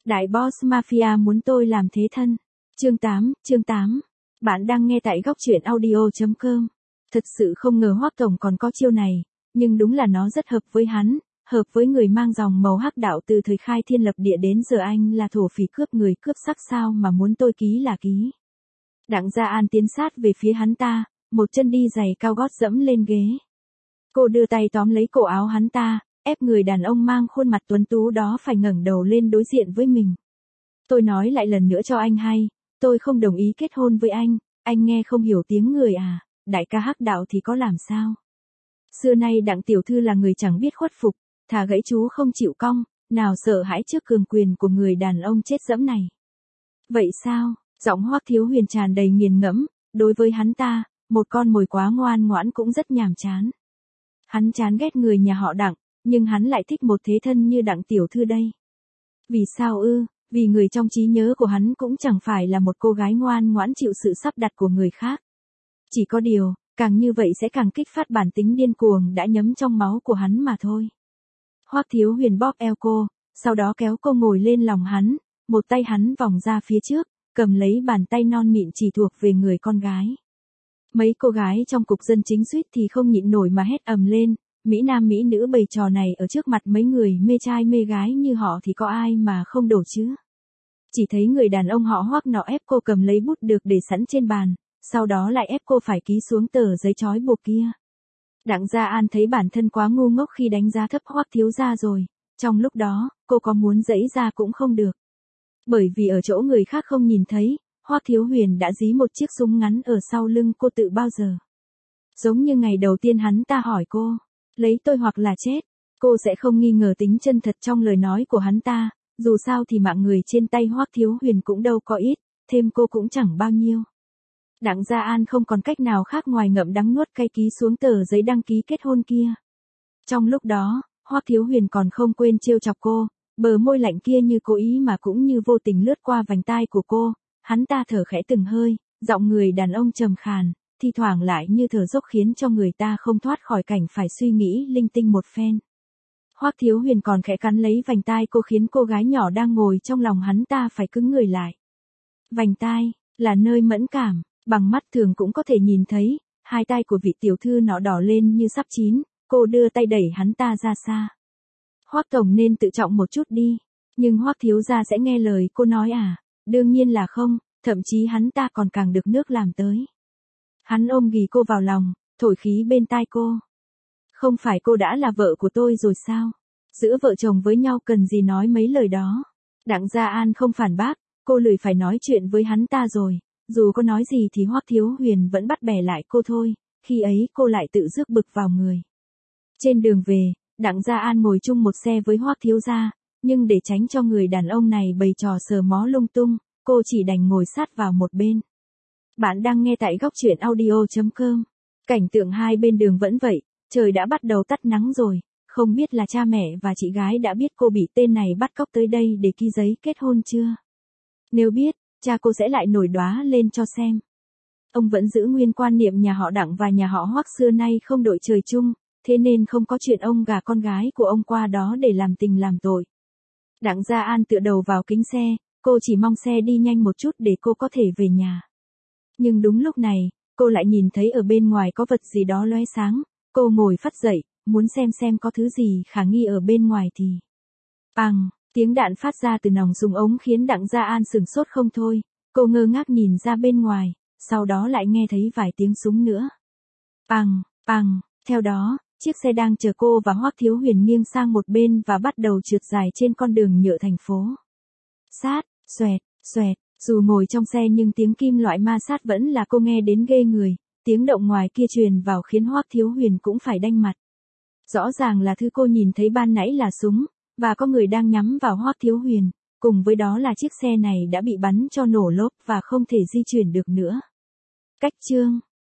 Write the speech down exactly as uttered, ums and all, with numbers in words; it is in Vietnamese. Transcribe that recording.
Đại boss mafia muốn tôi làm thế thân. Chương tám, chương tám. Bạn đang nghe tại góc truyện audio chấm com. Thật sự không ngờ Hoắc tổng còn có chiêu này, nhưng đúng là nó rất hợp với hắn, hợp với người mang dòng màu hắc đạo từ thời khai thiên lập địa đến giờ. Anh là thổ phỉ cướp người cướp sắc sao mà muốn tôi ký là ký. Đặng Gia An tiến sát về phía hắn ta, một chân đi giày cao gót dẫm lên ghế. Cô đưa tay tóm lấy cổ áo hắn ta, ép người đàn ông mang khuôn mặt tuấn tú đó phải ngẩng đầu lên đối diện với mình. Tôi nói lại lần nữa cho anh hay, tôi không đồng ý kết hôn với anh, anh nghe không hiểu tiếng người à, đại ca hắc đạo thì có làm sao. Xưa nay Đặng tiểu thư là người chẳng biết khuất phục, thà gãy chú không chịu cong, nào sợ hãi trước cường quyền của người đàn ông chết dẫm này. Vậy sao? Giọng Hoắc Thiếu Huyền tràn đầy nghiền ngẫm, đối với hắn ta, một con mồi quá ngoan ngoãn cũng rất nhàm chán. Hắn chán ghét người nhà họ Đặng, nhưng hắn lại thích một thế thân như Đặng tiểu thư đây. Vì sao ư? Vì người trong trí nhớ của hắn cũng chẳng phải là một cô gái ngoan ngoãn chịu sự sắp đặt của người khác. Chỉ có điều, càng như vậy sẽ càng kích phát bản tính điên cuồng đã nhấm trong máu của hắn mà thôi. Hoắc Thiếu Huyền bóp eo cô, sau đó kéo cô ngồi lên lòng hắn, một tay hắn vòng ra phía trước, cầm lấy bàn tay non mịn chỉ thuộc về người con gái. Mấy cô gái trong cục dân chính suýt thì không nhịn nổi mà hét ầm lên, Mỹ nam Mỹ nữ bày trò này ở trước mặt mấy người mê trai mê gái như họ thì có ai mà không đổ chứ. Chỉ thấy người đàn ông họ Hoắc nọ ép cô cầm lấy bút được để sẵn trên bàn, sau đó lại ép cô phải ký xuống tờ giấy trói buộc kia. Đặng Gia An thấy bản thân quá ngu ngốc khi đánh giá thấp Hoắc thiếu gia rồi, trong lúc đó, cô có muốn giãy ra cũng không được. Bởi vì ở chỗ người khác không nhìn thấy, Hoắc Thiếu Huyền đã dí một chiếc súng ngắn ở sau lưng cô tự bao giờ. Giống như ngày đầu tiên hắn ta hỏi cô, lấy tôi hoặc là chết, cô sẽ không nghi ngờ tính chân thật trong lời nói của hắn ta, dù sao thì mạng người trên tay Hoắc Thiếu Huyền cũng đâu có ít, thêm cô cũng chẳng bao nhiêu. Đặng Gia An không còn cách nào khác ngoài ngậm đắng nuốt cay ký xuống tờ giấy đăng ký kết hôn kia. Trong lúc đó, Hoắc Thiếu Huyền còn không quên trêu chọc cô, bờ môi lạnh kia như cố ý mà cũng như vô tình lướt qua vành tai của cô, hắn ta thở khẽ từng hơi, giọng người đàn ông trầm khàn, thi thoảng lại như thở dốc khiến cho người ta không thoát khỏi cảnh phải suy nghĩ linh tinh một phen. Hoắc Thiếu Huyền còn khẽ cắn lấy vành tai cô khiến cô gái nhỏ đang ngồi trong lòng hắn ta phải cứng người lại. Vành tai, là nơi mẫn cảm, bằng mắt thường cũng có thể nhìn thấy, hai tay của vị tiểu thư nọ đỏ lên như sắp chín, cô đưa tay đẩy hắn ta ra xa. Hoắc tổng nên tự trọng một chút đi, nhưng Hoắc thiếu gia sẽ nghe lời cô nói à? Đương nhiên là không, thậm chí hắn ta còn càng được nước làm tới. Hắn ôm ghì cô vào lòng, thổi khí bên tai cô. Không phải cô đã là vợ của tôi rồi sao? Giữa vợ chồng với nhau cần gì nói mấy lời đó. Đặng Gia An không phản bác, cô lười phải nói chuyện với hắn ta rồi, dù có nói gì thì Hoắc Thiếu Huyền vẫn bắt bẻ lại cô thôi, khi ấy cô lại tự rước bực vào người. Trên đường về, Đặng Gia An ngồi chung một xe với Hoắc thiếu gia, nhưng để tránh cho người đàn ông này bày trò sờ mó lung tung, cô chỉ đành ngồi sát vào một bên. Bạn đang nghe tại góc truyện audio chấm com. Cảnh tượng hai bên đường vẫn vậy, trời đã bắt đầu tắt nắng rồi, không biết là cha mẹ và chị gái đã biết cô bị tên này bắt cóc tới đây để ký giấy kết hôn chưa? Nếu biết, cha cô sẽ lại nổi đoá lên cho xem. Ông vẫn giữ nguyên quan niệm nhà họ Đặng và nhà họ Hoắc xưa nay không đội trời chung, thế nên không có chuyện ông gả con gái của ông qua đó để làm tình làm tội. Đặng Gia An tựa đầu vào kính xe, cô chỉ mong xe đi nhanh một chút để cô có thể về nhà. Nhưng đúng lúc này, cô lại nhìn thấy ở bên ngoài có vật gì đó lóe sáng, cô ngồi phắt dậy, muốn xem xem có thứ gì khả nghi ở bên ngoài thì. Bang, tiếng đạn phát ra từ nòng súng ống khiến Đặng Gia An sửng sốt không thôi, cô ngơ ngác nhìn ra bên ngoài, sau đó lại nghe thấy vài tiếng súng nữa. Bang, bang, theo đó, chiếc xe đang chờ cô và Hoắc Thiếu Huyền nghiêng sang một bên và bắt đầu trượt dài trên con đường nhựa thành phố. Sát, xoẹt, xoẹt, dù ngồi trong xe nhưng tiếng kim loại ma sát vẫn là cô nghe đến ghê người, tiếng động ngoài kia truyền vào khiến Hoắc Thiếu Huyền cũng phải đanh mặt. Rõ ràng là thứ cô nhìn thấy ban nãy là súng, và có người đang nhắm vào Hoắc Thiếu Huyền, cùng với đó là chiếc xe này đã bị bắn cho nổ lốp và không thể di chuyển được nữa. Cách chương